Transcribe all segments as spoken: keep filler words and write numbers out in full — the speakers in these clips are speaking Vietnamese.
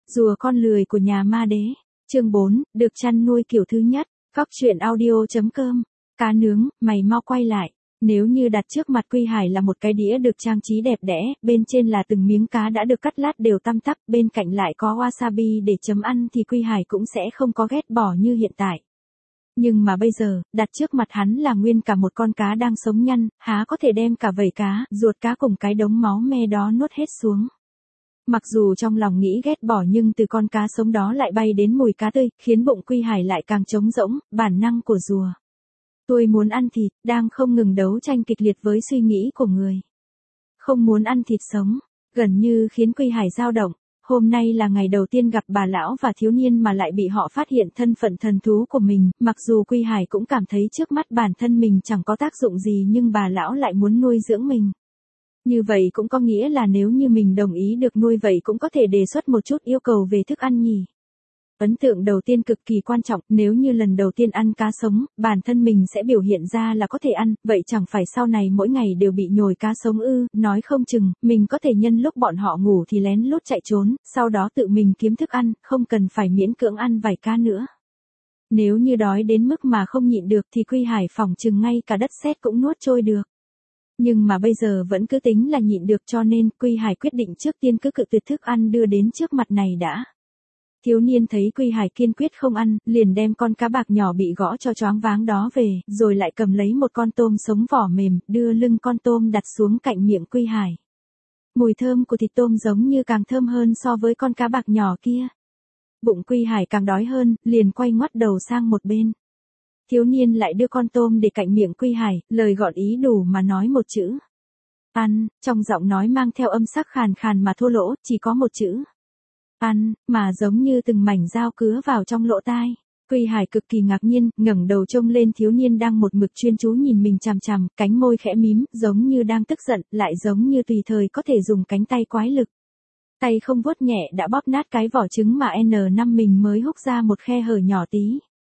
Rùa con lười của nhà ma đế. Chương bốn, được chăn nuôi kiểu thứ nhất. Góc truyện audio.com. Cá nướng, mày mau quay lại. Nếu như đặt trước mặt Quy Hải là một cái đĩa được trang trí đẹp đẽ, bên trên là từng miếng cá đã được cắt lát đều tăm tắp, bên cạnh lại có wasabi để chấm ăn thì Quy Hải cũng sẽ không có ghét bỏ như hiện tại. Nhưng mà bây giờ, đặt trước mặt hắn là nguyên cả một con cá đang sống nhăn, há có thể đem cả vảy cá, ruột cá cùng cái đống máu me đó nuốt hết xuống. Mặc dù trong lòng nghĩ ghét bỏ nhưng từ con cá sống đó lại bay đến mùi cá tươi, khiến bụng Quy Hải lại càng trống rỗng, bản năng của rùa. Tôi muốn ăn thịt, đang không ngừng đấu tranh kịch liệt với suy nghĩ của người. Không muốn ăn thịt sống, gần như khiến Quy Hải dao động. Hôm nay là ngày đầu tiên gặp bà lão và thiếu niên mà lại bị họ phát hiện thân phận thần thú của mình, mặc dù Quy Hải cũng cảm thấy trước mắt bản thân mình chẳng có tác dụng gì nhưng bà lão lại muốn nuôi dưỡng mình. Như vậy cũng có nghĩa là nếu như mình đồng ý được nuôi vậy cũng có thể đề xuất một chút yêu cầu về thức ăn nhỉ. Ấn tượng đầu tiên cực kỳ quan trọng, nếu như lần đầu tiên ăn cá sống, bản thân mình sẽ biểu hiện ra là có thể ăn, vậy chẳng phải sau này mỗi ngày đều bị nhồi cá sống ư, nói không chừng, mình có thể nhân lúc bọn họ ngủ thì lén lút chạy trốn, sau đó tự mình kiếm thức ăn, không cần phải miễn cưỡng ăn vài cá nữa. Nếu như đói đến mức mà không nhịn được thì Quy Hải phỏng chừng ngay cả đất sét cũng nuốt trôi được. Nhưng mà bây giờ vẫn cứ tính là nhịn được cho nên Quy Hải quyết định trước tiên cứ cự tuyệt thức ăn đưa đến trước mặt này đã. Thiếu niên thấy Quy Hải kiên quyết không ăn, liền đem con cá bạc nhỏ bị gõ cho choáng váng đó về, rồi lại cầm lấy một con tôm sống vỏ mềm, đưa lưng con tôm đặt xuống cạnh miệng Quy Hải. Mùi thơm của thịt tôm giống như càng thơm hơn so với con cá bạc nhỏ kia. Bụng Quy Hải càng đói hơn, liền quay ngoắt đầu sang một bên. Thiếu niên lại đưa con tôm để cạnh miệng Quy Hải, lời gọn ý đủ mà nói một chữ. Ăn, trong giọng nói mang theo âm sắc khàn khàn mà thô lỗ, chỉ có một chữ. Ăn, mà giống như từng mảnh dao cứa vào trong lỗ tai. Quy Hải cực kỳ ngạc nhiên, ngẩng đầu trông lên thiếu niên đang một mực chuyên chú nhìn mình chằm chằm, cánh môi khẽ mím, giống như đang tức giận, lại giống như tùy thời có thể dùng cánh tay quái lực. Tay không vuốt nhẹ đã bóp nát cái vỏ trứng mà en năm mình mới húc ra một khe hở nhỏ tí.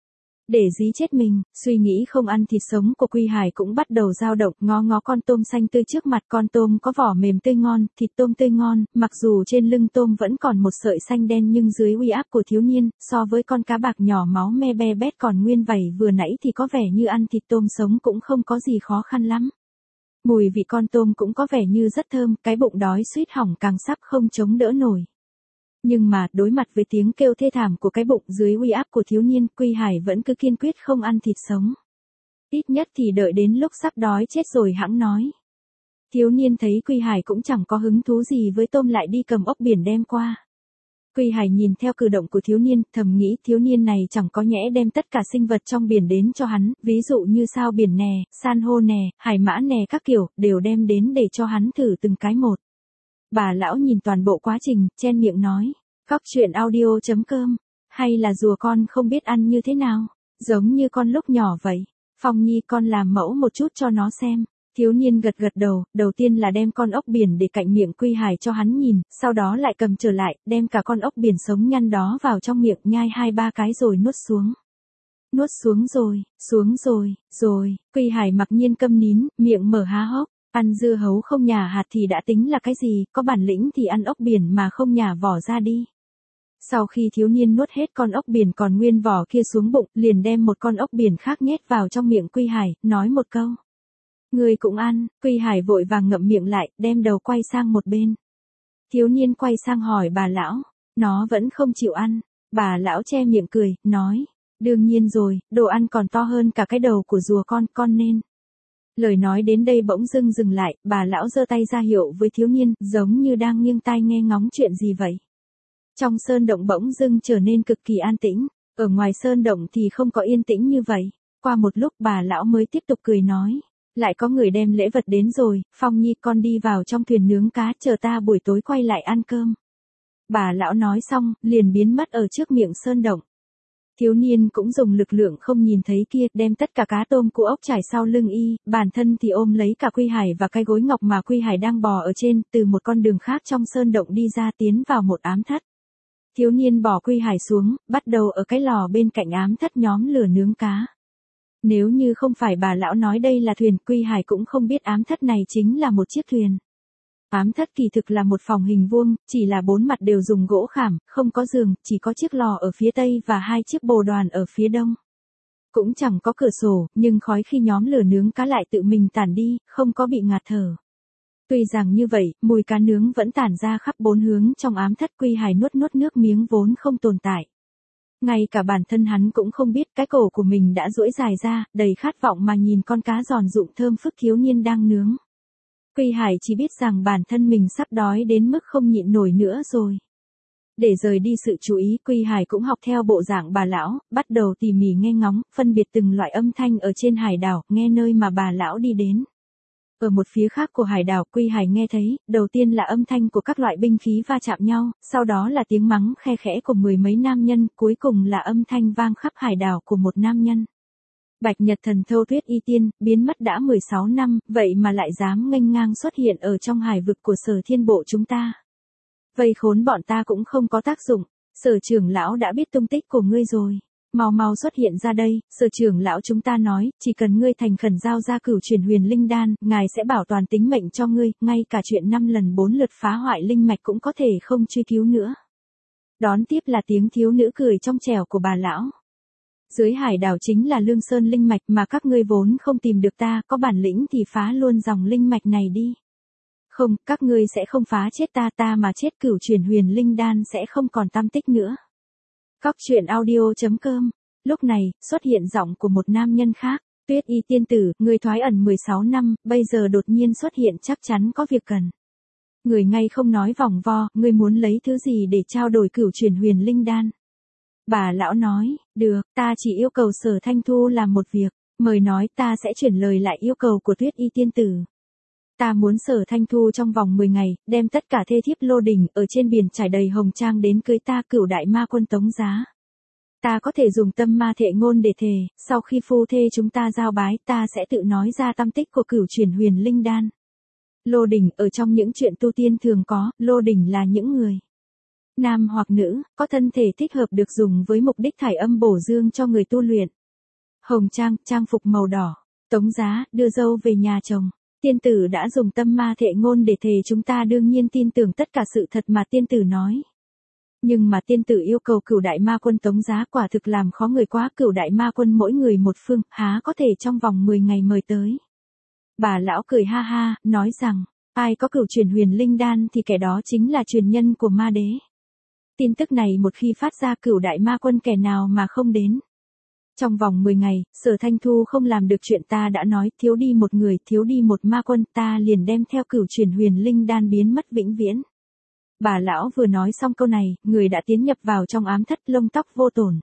Để dí chết mình, suy nghĩ không ăn thịt sống của Quy Hải cũng bắt đầu dao động, ngó ngó con tôm xanh tươi trước mặt, con tôm có vỏ mềm tươi ngon, thịt tôm tươi ngon, mặc dù trên lưng tôm vẫn còn một sợi xanh đen nhưng dưới uy áp của thiếu niên, so với con cá bạc nhỏ máu me be bét còn nguyên vảy vừa nãy thì có vẻ như ăn thịt tôm sống cũng không có gì khó khăn lắm. Mùi vị con tôm cũng có vẻ như rất thơm, cái bụng đói suýt hỏng càng sắp không chống đỡ nổi. Nhưng mà, đối mặt với tiếng kêu thê thảm của cái bụng dưới uy áp của thiếu niên, Quy Hải vẫn cứ kiên quyết không ăn thịt sống. Ít nhất thì đợi đến lúc sắp đói chết rồi hẵng nói. Thiếu niên thấy Quy Hải cũng chẳng có hứng thú gì với tôm lại đi cầm ốc biển đem qua. Quy Hải nhìn theo cử động của thiếu niên, thầm nghĩ thiếu niên này chẳng có nhẽ đem tất cả sinh vật trong biển đến cho hắn, ví dụ như sao biển nè, san hô nè, hải mã nè các kiểu, đều đem đến để cho hắn thử từng cái một. Bà lão nhìn toàn bộ quá trình, chen miệng nói, góc truyện audio.com, hay là rùa con không biết ăn như thế nào, giống như con lúc nhỏ vậy. Phong Nhi con làm mẫu một chút cho nó xem. Thiếu niên gật gật đầu, đầu tiên là đem con ốc biển để cạnh miệng Quy Hải cho hắn nhìn, sau đó lại cầm trở lại, đem cả con ốc biển sống nhăn đó vào trong miệng nhai hai ba cái rồi nuốt xuống. Nuốt xuống rồi, xuống rồi, rồi, Quy Hải mặc nhiên câm nín, miệng mở há hốc. Ăn dưa hấu không nhả hạt thì đã tính là cái gì, có bản lĩnh thì ăn ốc biển mà không nhả vỏ ra đi. Sau khi thiếu niên nuốt hết con ốc biển còn nguyên vỏ kia xuống bụng, liền đem một con ốc biển khác nhét vào trong miệng Quy Hải, nói một câu. Người cũng ăn, Quy Hải vội vàng ngậm miệng lại, đem đầu quay sang một bên. Thiếu niên quay sang hỏi bà lão, nó vẫn không chịu ăn. Bà lão che miệng cười, nói, đương nhiên rồi, đồ ăn còn to hơn cả cái đầu của rùa con, con nên. Lời nói đến đây bỗng dưng dừng lại, bà lão giơ tay ra hiệu với thiếu niên, giống như đang nghiêng tai nghe ngóng chuyện gì vậy. Trong sơn động bỗng dưng trở nên cực kỳ an tĩnh, ở ngoài sơn động thì không có yên tĩnh như vậy. Qua một lúc bà lão mới tiếp tục cười nói, lại có người đem lễ vật đến rồi, Phong Nhi con đi vào trong thuyền nướng cá chờ ta buổi tối quay lại ăn cơm. Bà lão nói xong, liền biến mất ở trước miệng sơn động. Thiếu niên cũng dùng lực lượng không nhìn thấy kia, đem tất cả cá tôm cu ốc trải sau lưng y, bản thân thì ôm lấy cả Quy Hải và cái gối ngọc mà Quy Hải đang bò ở trên, từ một con đường khác trong sơn động đi ra tiến vào một ám thất. Thiếu niên bỏ Quy Hải xuống, bắt đầu ở cái lò bên cạnh ám thất nhóm lửa nướng cá. Nếu như không phải bà lão nói đây là thuyền, Quy Hải cũng không biết ám thất này chính là một chiếc thuyền. Ám thất kỳ thực là một phòng hình vuông, chỉ là bốn mặt đều dùng gỗ khảm, không có giường, chỉ có chiếc lò ở phía tây và hai chiếc bồ đoàn ở phía đông. Cũng chẳng có cửa sổ, nhưng khói khi nhóm lửa nướng cá lại tự mình tản đi, không có bị ngạt thở. Tuy rằng như vậy, mùi cá nướng vẫn tản ra khắp bốn hướng trong ám thất. Quy Hải nuốt nuốt nước miếng vốn không tồn tại. Ngay cả bản thân hắn cũng không biết cái cổ của mình đã duỗi dài ra, đầy khát vọng mà nhìn con cá giòn rụm thơm phức thiếu niên đang nướng. Quy Hải chỉ biết rằng bản thân mình sắp đói đến mức không nhịn nổi nữa rồi. Để rời đi sự chú ý, Quy Hải cũng học theo bộ dạng bà lão, bắt đầu tỉ mỉ nghe ngóng, phân biệt từng loại âm thanh ở trên hải đảo, nghe nơi mà bà lão đi đến. Ở một phía khác của hải đảo, Quy Hải nghe thấy, đầu tiên là âm thanh của các loại binh khí va chạm nhau, sau đó là tiếng mắng khe khẽ của mười mấy nam nhân, cuối cùng là âm thanh vang khắp hải đảo của một nam nhân. Bạch Nhật Thần Thâu Tuyết Y Tiên, biến mất đã mười sáu năm, vậy mà lại dám nghênh ngang xuất hiện ở trong hải vực của Sở Thiên Bộ chúng ta. Vây khốn bọn ta cũng không có tác dụng, Sở trưởng lão đã biết tung tích của ngươi rồi. Mau mau xuất hiện ra đây, Sở trưởng lão chúng ta nói, chỉ cần ngươi thành khẩn giao ra cửu truyền huyền linh đan, ngài sẽ bảo toàn tính mệnh cho ngươi, ngay cả chuyện năm lần bốn lượt phá hoại linh mạch cũng có thể không truy cứu nữa. Đón tiếp là tiếng thiếu nữ cười trong trẻo của bà lão. Dưới hải đảo chính là Lương Sơn linh mạch mà các ngươi vốn không tìm được, ta có bản lĩnh thì phá luôn dòng linh mạch này đi. Không, các ngươi sẽ không phá chết ta, ta mà chết cửu truyền huyền linh đan sẽ không còn tăm tích nữa. Cóc truyện audio chấm com. Lúc này, xuất hiện giọng của một nam nhân khác. Tuyết Y tiên tử, người thoái ẩn mười sáu năm, bây giờ đột nhiên xuất hiện chắc chắn có việc cần. Người ngay không nói vòng vo, ngươi muốn lấy thứ gì để trao đổi cửu truyền huyền linh đan? Bà lão nói, được, ta chỉ yêu cầu Sở Thanh Thu làm một việc, mời nói ta sẽ chuyển lời lại yêu cầu của Tuyết Y tiên tử. Ta muốn Sở Thanh Thu trong vòng mười ngày, đem tất cả thê thiếp lô đình ở trên biển trải đầy hồng trang đến cưới ta, Cửu đại ma quân tống giá. Ta có thể dùng tâm ma thệ ngôn để thề, sau khi phu thê chúng ta giao bái, ta sẽ tự nói ra tâm tích của cửu truyền huyền linh đan. Lô đình ở trong những chuyện tu tiên thường có, lô đình là những người nam hoặc nữ, có thân thể thích hợp được dùng với mục đích thải âm bổ dương cho người tu luyện. Hồng trang, trang phục màu đỏ, tống giá, đưa dâu về nhà chồng. Tiên tử đã dùng tâm ma thệ ngôn để thề, chúng ta đương nhiên tin tưởng tất cả sự thật mà tiên tử nói. Nhưng mà tiên tử yêu cầu Cửu đại ma quân tống giá quả thực làm khó người quá. Cửu đại ma quân mỗi người một phương, há có thể trong vòng mười ngày mời tới. Bà lão cười ha ha, nói rằng, ai có cửu truyền huyền linh đan thì kẻ đó chính là truyền nhân của ma đế. Tin tức này một khi phát ra, Cửu đại ma quân kẻ nào mà không đến. Trong vòng mười ngày, Sở Thanh Thu không làm được chuyện ta đã nói, thiếu đi một người, thiếu đi một ma quân, ta liền đem theo cửu truyền huyền linh đan biến mất vĩnh viễn. Bà lão vừa nói xong câu này, người đã tiến nhập vào trong ám thất, lông tóc vô tổn.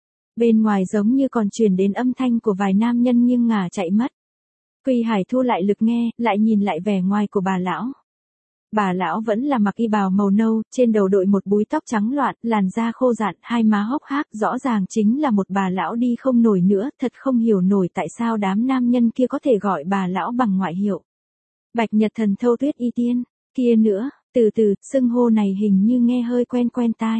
Bên ngoài giống như còn truyền đến âm thanh của vài nam nhân nghiêng ngả chạy mất. Quy Hải thu lại lực nghe, lại nhìn lại vẻ ngoài của bà lão. Bà lão vẫn là mặc y bào màu nâu, trên đầu đội một búi tóc trắng loạn, làn da khô rạn, hai má hốc hác, rõ ràng chính là một bà lão đi không nổi nữa, thật không hiểu nổi tại sao đám nam nhân kia có thể gọi bà lão bằng ngoại hiệu. Bạch Nhật Thần Thâu Tuyết Y Tiên, kia nữa, từ từ, xưng hô này hình như nghe hơi quen quen tai.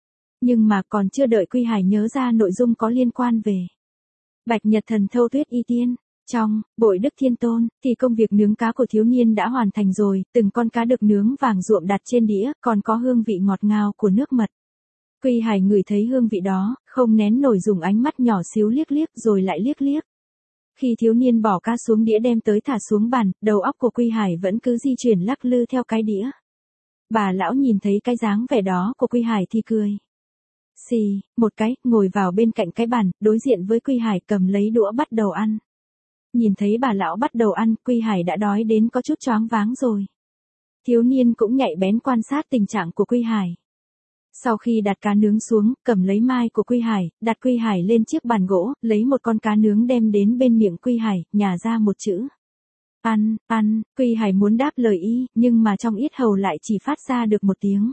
Nhưng mà còn chưa đợi Quy Hải nhớ ra nội dung có liên quan về Bạch Nhật Thần Thâu Tuyết Y Tiên. Trong Bội Đức Thiên Tôn, thì công việc nướng cá của thiếu niên đã hoàn thành rồi, từng con cá được nướng vàng ruộm đặt trên đĩa, còn có hương vị ngọt ngào của nước mật. Quy Hải ngửi thấy hương vị đó, không nén nổi dùng ánh mắt nhỏ xíu liếc liếc rồi lại liếc liếc. Khi thiếu niên bỏ cá xuống đĩa đem tới thả xuống bàn, đầu óc của Quy Hải vẫn cứ di chuyển lắc lư theo cái đĩa. Bà lão nhìn thấy cái dáng vẻ đó của Quy Hải thì cười. Xì, một cái, ngồi vào bên cạnh cái bàn, đối diện với Quy Hải, cầm lấy đũa bắt đầu ăn. Nhìn thấy bà lão bắt đầu ăn, Quy Hải đã đói đến có chút choáng váng rồi. Thiếu niên cũng nhạy bén quan sát tình trạng của Quy Hải. Sau khi đặt cá nướng xuống, cầm lấy mai của Quy Hải, đặt Quy Hải lên chiếc bàn gỗ, lấy một con cá nướng đem đến bên miệng Quy Hải, nhả ra một chữ. Ăn, ăn, Quy Hải muốn đáp lời y, nhưng mà trong yết hầu lại chỉ phát ra được một tiếng.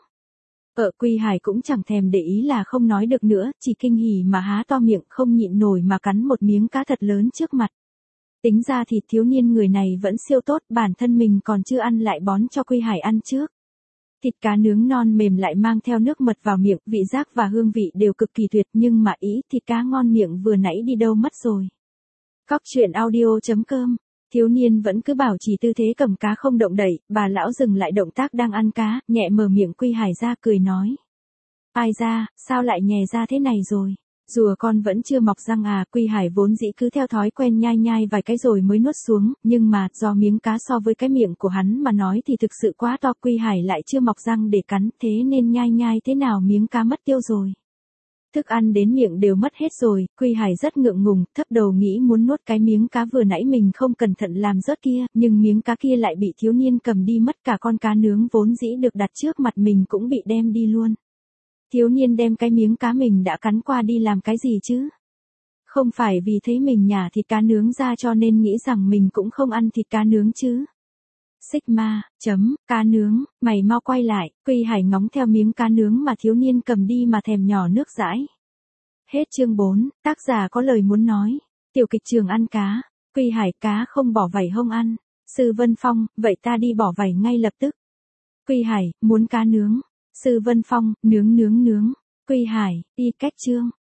Ở Quy Hải cũng chẳng thèm để ý là không nói được nữa, chỉ kinh hỉ mà há to miệng không nhịn nổi mà cắn một miếng cá thật lớn trước mặt. Tính ra thì thiếu niên người này vẫn siêu tốt, bản thân mình còn chưa ăn lại bón cho Quy Hải ăn trước. Thịt cá nướng non mềm lại mang theo nước mật vào miệng, vị giác và hương vị đều cực kỳ tuyệt, nhưng mà ý thịt cá ngon miệng vừa nãy đi đâu mất rồi. Cóc truyện audio chấm com Thiếu niên vẫn cứ bảo trì tư thế cầm cá không động đậy, bà lão dừng lại động tác đang ăn cá, nhẹ mở miệng Quy Hải ra cười nói. Ai ra, sao lại nhè ra thế này rồi? Rùa con vẫn chưa mọc răng à? Quy Hải vốn dĩ cứ theo thói quen nhai nhai vài cái rồi mới nuốt xuống, nhưng mà do miếng cá so với cái miệng của hắn mà nói thì thực sự quá to, Quy Hải lại chưa mọc răng để cắn, thế nên nhai nhai thế nào miếng cá mất tiêu rồi. Thức ăn đến miệng đều mất hết rồi, Quy Hải rất ngượng ngùng, thấp đầu nghĩ muốn nuốt cái miếng cá vừa nãy mình không cẩn thận làm rớt kia, nhưng miếng cá kia lại bị thiếu niên cầm đi mất, cả con cá nướng vốn dĩ được đặt trước mặt mình cũng bị đem đi luôn. Thiếu niên đem cái miếng cá mình đã cắn qua đi làm cái gì chứ? Không phải vì thấy mình nhả thịt cá nướng ra cho nên nghĩ rằng mình cũng không ăn thịt cá nướng chứ? Sigma, chấm, cá nướng, mày mau quay lại. Quy Hải ngóng theo miếng cá nướng mà thiếu niên cầm đi mà thèm nhỏ nước dãi. Hết chương bốn, tác giả có lời muốn nói. Tiểu kịch trường ăn cá. Quy Hải, cá không bỏ vảy hông ăn. Sư Vân Phong, vậy ta đi bỏ vảy ngay lập tức. Quy Hải, muốn cá nướng. Sư Vân Phong, nướng nướng nướng. Quy Hải, đi cách chương.